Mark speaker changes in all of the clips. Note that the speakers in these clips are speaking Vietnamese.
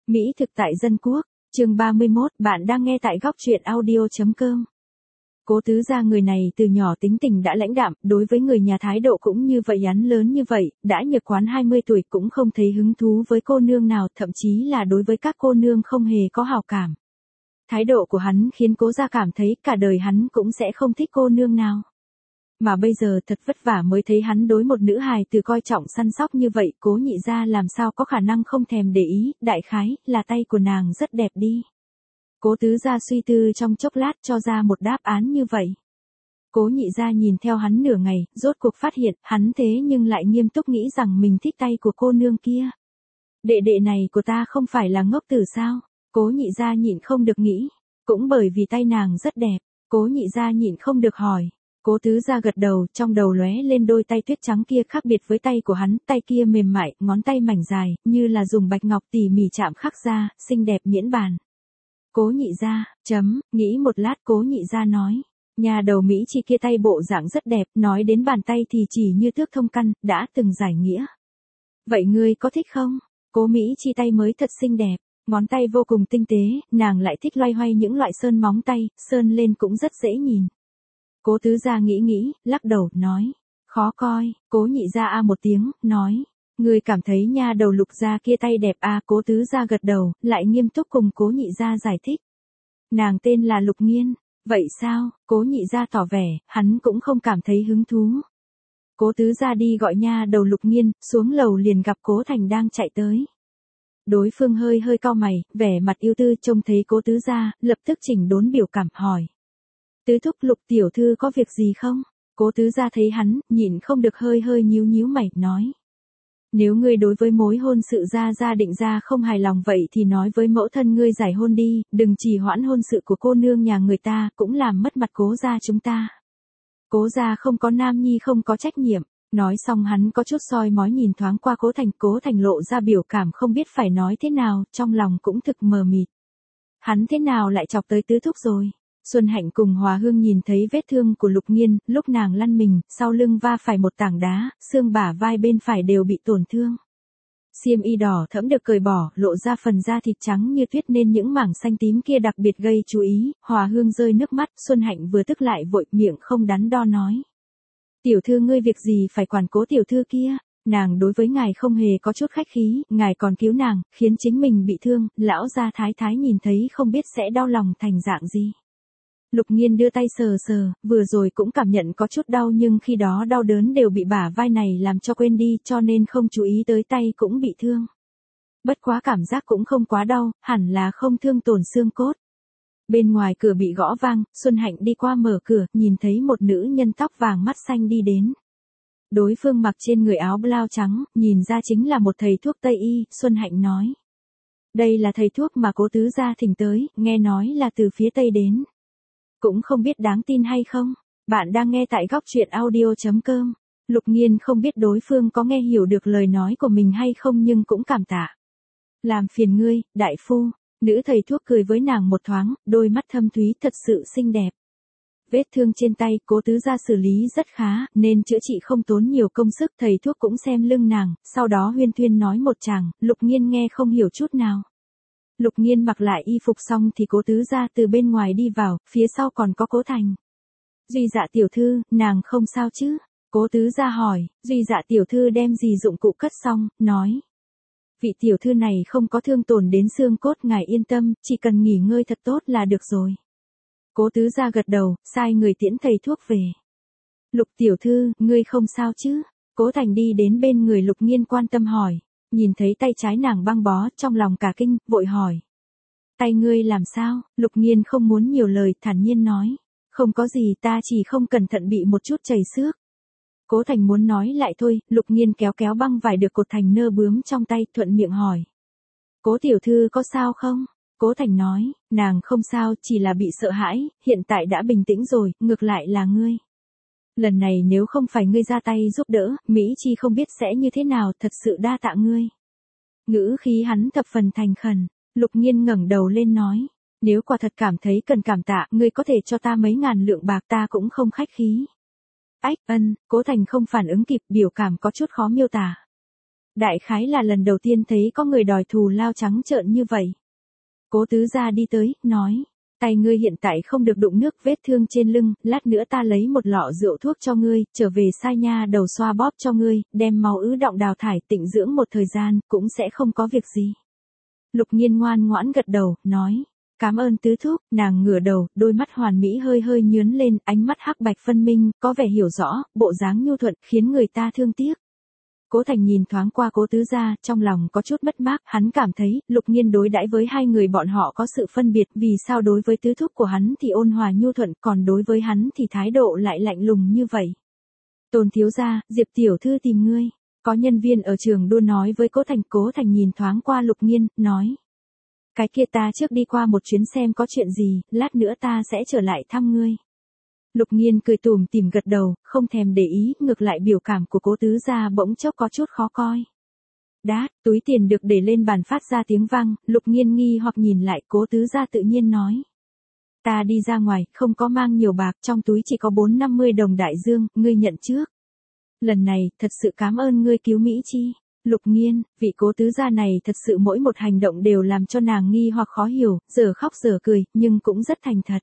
Speaker 1: Mỹ thực tại dân quốc, chương 31, bạn đang nghe tại góc truyện audio.com. Cố Tứ Gia người này từ nhỏ tính tình đã lãnh đạm, đối với người nhà thái độ cũng như vậy, hắn lớn như vậy, đã nhập quán 20 tuổi cũng không thấy hứng thú với cô nương nào, thậm chí là đối với các cô nương không hề có hào cảm. Thái độ của hắn khiến Cố gia cảm thấy cả đời hắn cũng sẽ không thích cô nương nào. Mà bây giờ thật vất vả mới thấy hắn đối một nữ hài từ coi trọng săn sóc như vậy, Cố nhị gia làm sao có khả năng không thèm để ý, đại khái là tay của nàng rất đẹp đi. Cố Tứ Gia suy tư trong chốc lát cho ra một đáp án như vậy. Cố nhị gia nhìn theo hắn nửa ngày, rốt cuộc phát hiện, hắn thế nhưng lại nghiêm túc nghĩ rằng mình thích tay của cô nương kia. Đệ đệ này của ta không phải là ngốc tử sao? Cố nhị gia nhịn không được nghĩ. Cũng bởi vì tay nàng rất đẹp, Cố nhị gia nhịn không được hỏi. Cố Tứ Gia gật đầu, trong đầu lóe lên đôi tay tuyết trắng kia khác biệt với tay của hắn, tay kia mềm mại, ngón tay mảnh dài, như là dùng bạch ngọc tỉ mỉ chạm khắc ra, xinh đẹp miễn bàn. Cố nhị gia, nghĩ một lát Cố nhị gia nói, nhà đầu Mỹ chi kia tay bộ dạng rất đẹp, nói đến bàn tay thì chỉ như thước thông căn, đã từng giải nghĩa. Vậy ngươi có thích không? Cố Mỹ chi tay mới thật xinh đẹp, ngón tay vô cùng tinh tế, nàng lại thích loay hoay những loại sơn móng tay, sơn lên cũng rất dễ nhìn. Cố Tứ Gia nghĩ, lắc đầu, nói, khó coi. Cố nhị gia a một tiếng, nói, ngươi cảm thấy nha đầu Lục gia kia tay đẹp à? Cố Tứ Gia gật đầu, lại nghiêm túc cùng Cố nhị gia giải thích. Nàng tên là Lục Nghiên. Vậy sao? Cố nhị gia tỏ vẻ, hắn cũng không cảm thấy hứng thú. Cố Tứ Gia đi gọi nha đầu Lục Nghiên, xuống lầu liền gặp Cố Thành đang chạy tới. Đối phương hơi cau mày, vẻ mặt yêu tư, trông thấy Cố Tứ Gia, lập tức chỉnh đốn biểu cảm hỏi. Tứ thúc Lục tiểu thư có việc gì không? Cố Tứ Gia thấy hắn, nhịn không được hơi nhíu mày, nói. Nếu ngươi đối với mối hôn sự gia định ra không hài lòng vậy thì nói với mẫu thân ngươi giải hôn đi, đừng trì hoãn hôn sự của cô nương nhà người ta, cũng làm mất mặt Cố gia chúng ta. Cố gia không có nam nhi không có trách nhiệm. Nói xong hắn có chút soi mói nhìn thoáng qua Cố Thành lộ ra biểu cảm không biết phải nói thế nào, trong lòng cũng thực mờ mịt. Hắn thế nào lại chọc tới tứ thúc rồi? Xuân Hạnh cùng Hòa Hương nhìn thấy vết thương của Lục Nghiên, lúc nàng lăn mình, sau lưng va phải một tảng đá, xương bả vai bên phải đều bị tổn thương. Xiêm y đỏ thẫm được cởi bỏ, lộ ra phần da thịt trắng như tuyết nên những mảng xanh tím kia đặc biệt gây chú ý. Hòa Hương rơi nước mắt, Xuân Hạnh vừa tức lại vội, miệng không đắn đo nói. Tiểu thư ngươi việc gì phải quản Cố tiểu thư kia, nàng đối với ngài không hề có chút khách khí, ngài còn cứu nàng, khiến chính mình bị thương, lão gia thái thái nhìn thấy không biết sẽ đau lòng thành dạng gì. Lục Nghiên đưa tay sờ, vừa rồi cũng cảm nhận có chút đau nhưng khi đó đau đớn đều bị bả vai này làm cho quên đi cho nên không chú ý tới tay cũng bị thương. Bất quá cảm giác cũng không quá đau, hẳn là không thương tổn xương cốt. Bên ngoài cửa bị gõ vang, Xuân Hạnh đi qua mở cửa, nhìn thấy một nữ nhân tóc vàng mắt xanh đi đến. Đối phương mặc trên người áo blau trắng, nhìn ra chính là một thầy thuốc Tây y, Xuân Hạnh nói. Đây là thầy thuốc mà Cố Tứ Gia thỉnh tới, nghe nói là từ phía Tây đến. Cũng không biết đáng tin hay không, bạn đang nghe tại góc truyện audio.com. Lục Nghiên không biết đối phương có nghe hiểu được lời nói của mình hay không nhưng cũng cảm tạ. Làm phiền ngươi, đại phu. Nữ thầy thuốc cười với nàng một thoáng, đôi mắt thâm thúy thật sự xinh đẹp. Vết thương trên tay Cố Tứ Gia xử lý rất khá, nên chữa trị không tốn nhiều công sức. Thầy thuốc cũng xem lưng nàng, sau đó huyên thuyên nói một tràng, Lục Nghiên nghe không hiểu chút nào. Lục Nghiên mặc lại y phục xong thì Cố Tứ Gia từ bên ngoài đi vào, phía sau còn có Cố Thành. Duy Dạ tiểu thư, nàng không sao chứ? Cố Tứ Gia hỏi. Duy Dạ tiểu thư đem gì dụng cụ cất xong, nói. Vị tiểu thư này không có thương tổn đến xương cốt, ngài yên tâm, chỉ cần nghỉ ngơi thật tốt là được rồi. Cố Tứ Gia gật đầu, sai người tiễn thầy thuốc về. Lục tiểu thư, ngươi không sao chứ? Cố Thành đi đến bên người Lục Nghiên quan tâm hỏi. Nhìn thấy tay trái nàng băng bó, trong lòng cả kinh, vội hỏi. Tay ngươi làm sao? Lục Nghiên không muốn nhiều lời, thản nhiên nói. Không có gì, ta chỉ không cẩn thận bị một chút chảy xước. Cố Thành muốn nói lại thôi, Lục Nghiên kéo băng vải được cột thành nơ bướm trong tay, thuận miệng hỏi. Cố tiểu thư có sao không? Cố Thành nói, nàng không sao, chỉ là bị sợ hãi, hiện tại đã bình tĩnh rồi, ngược lại là ngươi. Lần này nếu không phải ngươi ra tay giúp đỡ, Mỹ Chi không biết sẽ như thế nào, thật sự đa tạ ngươi. Ngữ khí hắn thập phần thành khẩn, Lục Nghiên ngẩng đầu lên nói. Nếu quả thật cảm thấy cần cảm tạ, ngươi có thể cho ta mấy ngàn lượng bạc, ta cũng không khách khí. Ách, Cố Thành không phản ứng kịp, biểu cảm có chút khó miêu tả. Đại khái là lần đầu tiên thấy có người đòi thù lao trắng trợn như vậy. Cố tứ gia đi tới, nói. Tay ngươi hiện tại không được đụng nước, vết thương trên lưng, lát nữa ta lấy một lọ rượu thuốc cho ngươi, trở về sai nha đầu xoa bóp cho ngươi, đem máu ứ đọng đào thải tịnh dưỡng một thời gian, cũng sẽ không có việc gì. Lục Nhiên ngoan ngoãn gật đầu, nói. Cảm ơn tứ thúc, nàng ngửa đầu, đôi mắt hoàn mỹ hơi hơi nhướn lên, ánh mắt hắc bạch phân minh, có vẻ hiểu rõ, bộ dáng nhu thuận, khiến người ta thương tiếc. Cố Thành nhìn thoáng qua Cố tứ gia, trong lòng có chút mất mát, hắn cảm thấy, Lục Nhiên đối đãi với hai người bọn họ có sự phân biệt, vì sao đối với tứ thúc của hắn thì ôn hòa nhu thuận, còn đối với hắn thì thái độ lại lạnh lùng như vậy. Tôn thiếu gia, Diệp tiểu thư tìm ngươi. Có nhân viên ở trường đua nói với Cố Thành nhìn thoáng qua Lục Nhiên, nói. Cái kia ta trước đi qua một chuyến xem có chuyện gì, lát nữa ta sẽ trở lại thăm ngươi. Lục Nhiên cười tủm tỉm gật đầu, không thèm để ý, ngược lại biểu cảm của Cố tứ gia bỗng chốc có chút khó coi. Đát, túi tiền được để lên bàn phát ra tiếng vang, Lục Nhiên nghi hoặc nhìn lại, Cố tứ gia tự nhiên nói. Ta đi ra ngoài, không có mang nhiều bạc, trong túi chỉ có 450 đồng đại dương, ngươi nhận trước. Lần này, thật sự cảm ơn ngươi cứu Mỹ Chi. Lục Nhiên, vị Cố tứ gia này thật sự mỗi một hành động đều làm cho nàng nghi hoặc khó hiểu, giờ khóc giờ cười, nhưng cũng rất thành thật.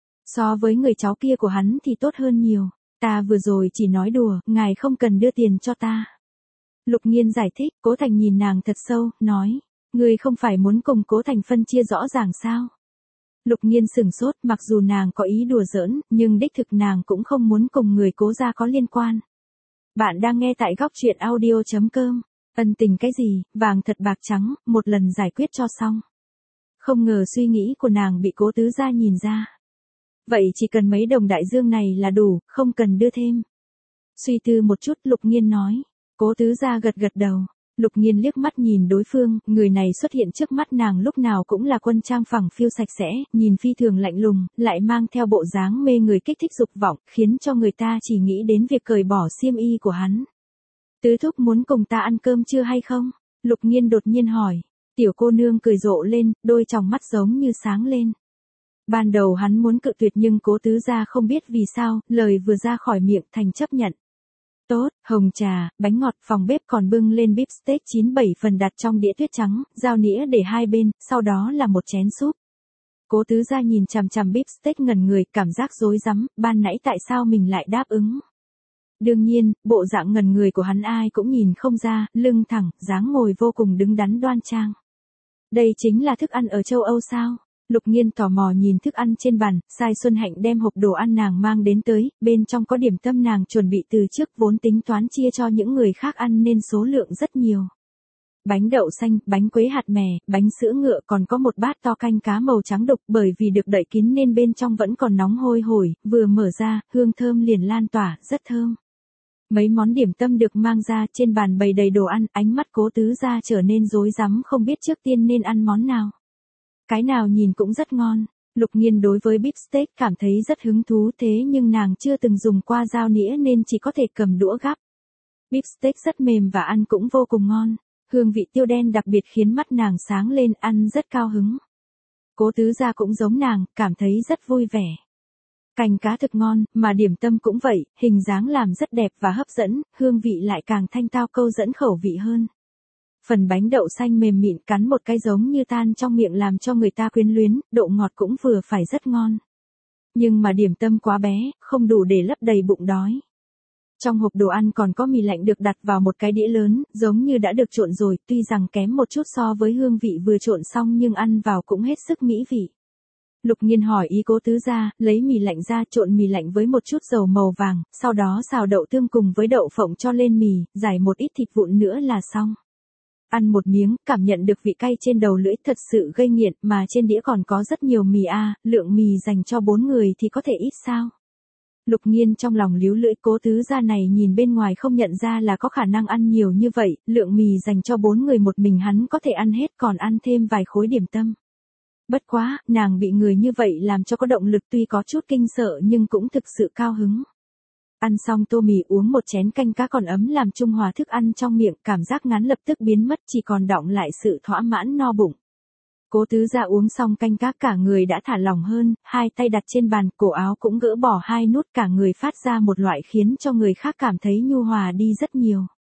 Speaker 1: So với người cháu kia của hắn thì tốt hơn nhiều. Ta vừa rồi chỉ nói đùa, ngài không cần đưa tiền cho ta. Lục Nhiên giải thích, Cố Thành nhìn nàng thật sâu, nói. Ngươi không phải muốn cùng Cố Thành phân chia rõ ràng sao? Lục Nhiên sửng sốt, mặc dù nàng có ý đùa giỡn, nhưng đích thực nàng cũng không muốn cùng người Cố gia có liên quan. Bạn đang nghe tại góc truyện audio.com. Ân tình cái gì, vàng thật bạc trắng, một lần giải quyết cho xong. Không ngờ suy nghĩ của nàng bị Cố tứ gia nhìn ra. Vậy chỉ cần mấy đồng đại dương này là đủ, không cần đưa thêm. Suy tư một chút, Lục Nhiên nói. Cố tứ gia gật gật đầu. Lục Nhiên liếc mắt nhìn đối phương, người này xuất hiện trước mắt nàng lúc nào cũng là quân trang phẳng phiu sạch sẽ, nhìn phi thường lạnh lùng, lại mang theo bộ dáng mê người kích thích dục vọng, khiến cho người ta chỉ nghĩ đến việc cởi bỏ xiêm y của hắn. Tứ thúc muốn cùng ta ăn cơm chưa hay không? Lục Nhiên đột nhiên hỏi. Tiểu cô nương cười rộ lên, đôi tròng mắt giống như sáng lên. Ban đầu hắn muốn cự tuyệt nhưng Cố tứ gia không biết vì sao, lời vừa ra khỏi miệng thành chấp nhận. Tốt, hồng trà, bánh ngọt, phòng bếp còn bưng lên bíp steak 9-7 phần đặt trong đĩa tuyết trắng, dao nĩa để hai bên, sau đó là một chén súp. Cố tứ gia nhìn chằm chằm bíp steak ngẩn người, cảm giác rối rắm, ban nãy tại sao mình lại đáp ứng. Đương nhiên, bộ dạng ngẩn người của hắn ai cũng nhìn không ra, lưng thẳng, dáng ngồi vô cùng đứng đắn đoan trang. Đây chính là thức ăn ở châu Âu sao? Lục Nhiên tò mò nhìn thức ăn trên bàn, Sai Xuân Hạnh đem hộp đồ ăn nàng mang đến tới, bên trong có điểm tâm nàng chuẩn bị từ trước vốn tính toán chia cho những người khác ăn nên số lượng rất nhiều. Bánh đậu xanh, bánh quế hạt mè, bánh sữa ngựa còn có một bát to canh cá màu trắng đục bởi vì được đậy kín nên bên trong vẫn còn nóng hôi hổi, vừa mở ra, hương thơm liền lan tỏa, rất thơm. Mấy món điểm tâm được mang ra trên bàn bày đầy đồ ăn, ánh mắt Cố tứ gia trở nên rối rắm không biết trước tiên nên ăn món nào. Cái nào nhìn cũng rất ngon. Lục Nhiên đối với beef steak cảm thấy rất hứng thú thế nhưng nàng chưa từng dùng qua dao nĩa nên chỉ có thể cầm đũa gắp. Beef steak rất mềm và ăn cũng vô cùng ngon. Hương vị tiêu đen đặc biệt khiến mắt nàng sáng lên, ăn rất cao hứng. Cố tứ gia cũng giống nàng, cảm thấy rất vui vẻ. Canh cá thực ngon, mà điểm tâm cũng vậy, hình dáng làm rất đẹp và hấp dẫn, hương vị lại càng thanh tao câu dẫn khẩu vị hơn. Phần bánh đậu xanh mềm mịn cắn một cái giống như tan trong miệng làm cho người ta quyến luyến, độ ngọt cũng vừa phải rất ngon. Nhưng mà điểm tâm quá bé, không đủ để lấp đầy bụng đói. Trong hộp đồ ăn còn có mì lạnh được đặt vào một cái đĩa lớn, giống như đã được trộn rồi, tuy rằng kém một chút so với hương vị vừa trộn xong nhưng ăn vào cũng hết sức mỹ vị. Lục Nhiên hỏi ý Cố tứ gia, lấy mì lạnh ra trộn mì lạnh với một chút dầu màu vàng, sau đó xào đậu tương cùng với đậu phộng cho lên mì, rải một ít thịt vụn nữa là xong. Ăn một miếng, cảm nhận được vị cay trên đầu lưỡi thật sự gây nghiện, mà trên đĩa còn có rất nhiều mì lượng mì dành cho 4 người thì có thể ít sao. Lục Nhiên trong lòng líu lưỡi, Cố tứ gia này nhìn bên ngoài không nhận ra là có khả năng ăn nhiều như vậy, lượng mì dành cho 4 người một mình hắn có thể ăn hết còn ăn thêm vài khối điểm tâm. Bất quá, nàng bị người như vậy làm cho có động lực tuy có chút kinh sợ nhưng cũng thực sự cao hứng. Ăn xong tô mì uống một chén canh cá còn ấm làm trung hòa thức ăn trong miệng, cảm giác ngán lập tức biến mất chỉ còn đọng lại sự thỏa mãn no bụng. Cố tứ gia uống xong canh cá cả người đã thả lỏng hơn, hai tay đặt trên bàn, cổ áo cũng gỡ bỏ hai nút cả người phát ra một loại khiến cho người khác cảm thấy nhu hòa đi rất nhiều.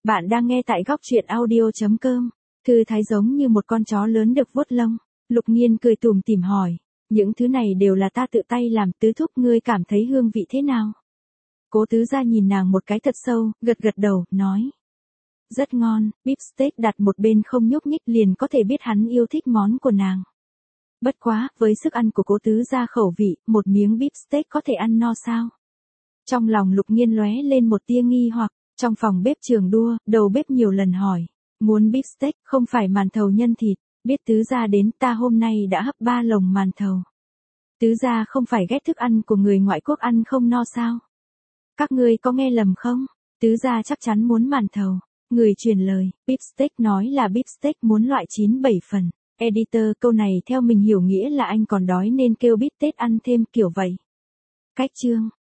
Speaker 1: Bạn đang nghe tại góc truyện audio.com. Thư thái giống như một con chó lớn được vuốt lông. Lục Nghiên cười tủm tỉm hỏi. Những thứ này đều là ta tự tay làm, tứ thúc ngươi cảm thấy hương vị thế nào? Cố tứ gia nhìn nàng một cái thật sâu, gật gật đầu, nói. Rất ngon, beef steak đặt một bên không nhúc nhích liền có thể biết hắn yêu thích món của nàng. Bất quá, với sức ăn của cố tứ gia khẩu vị, một miếng beef steak có thể ăn no sao? Trong lòng Lục Nghiên lóe lên một tia nghi hoặc, trong phòng bếp trường đua, đầu bếp nhiều lần hỏi. Muốn beef steak, không phải màn thầu nhân thịt, biết tứ gia đến ta hôm nay đã hấp 3 lồng màn thầu. Tứ gia không phải ghét thức ăn của người ngoại quốc ăn không no sao? Các ngươi có nghe lầm không? Tứ gia chắc chắn muốn màn thầu. Người truyền lời, beef steak nói là beef steak muốn loại 9-7 phần. Editor, câu này theo mình hiểu nghĩa là anh còn đói nên kêu bít tết ăn thêm kiểu vậy. Cách chương.